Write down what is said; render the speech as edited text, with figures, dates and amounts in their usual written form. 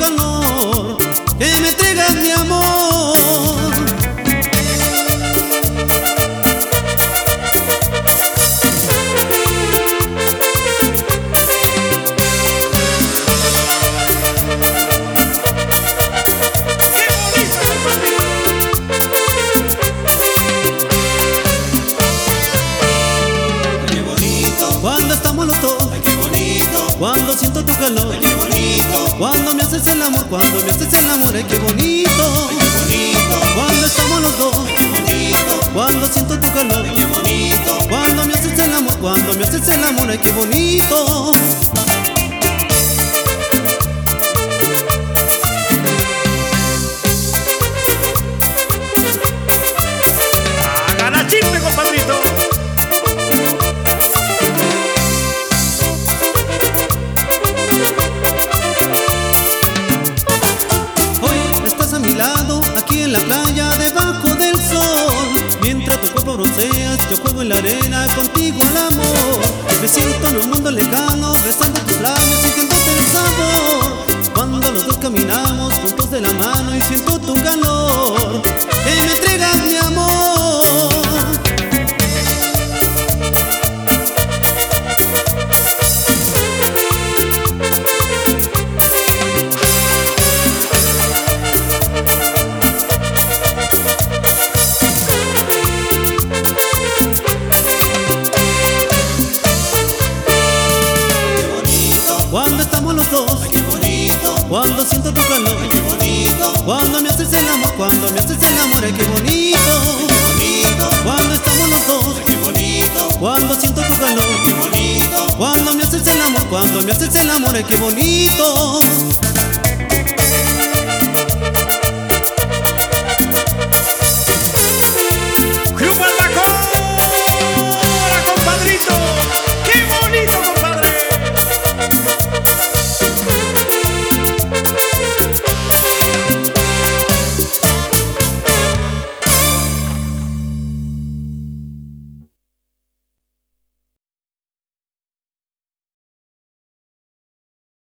calor que me entregas mi amor. Cuando estamos los dos, ay qué bonito, cuando siento tu calor, ay qué bonito, cuando me haces el amor, cuando me haces el amor, ay qué bonito. ay qué bonito, Cuando estamos los dos, ay qué bonito, cuando siento tu calor, ay qué bonito, cuando me haces el amor, cuando me haces el amor, ay qué bonito. Haga la chisme, compadrito. Hoy estás a mi lado, aquí en la playa, debajo del sol. Mientras tu cuerpo bronceas, yo juego en la arena, contigo al amor. Me siento en un mundo lejano, besando tus labios, sintiéndote el sabor. Cuando los dos caminamos, juntos de la mano y siento tu calor que me entregas mi amor. Cuando estamos los dos, ay qué bonito, cuando siento tu calor, ay qué bonito, cuando me haces el amor, cuando me haces el amor, ay qué bonito. bonito, Cuando estamos los dos, ay qué bonito, cuando siento tu calor, qué bonito. cuando me haces el amor, cuando me haces el amor, ay qué bonito.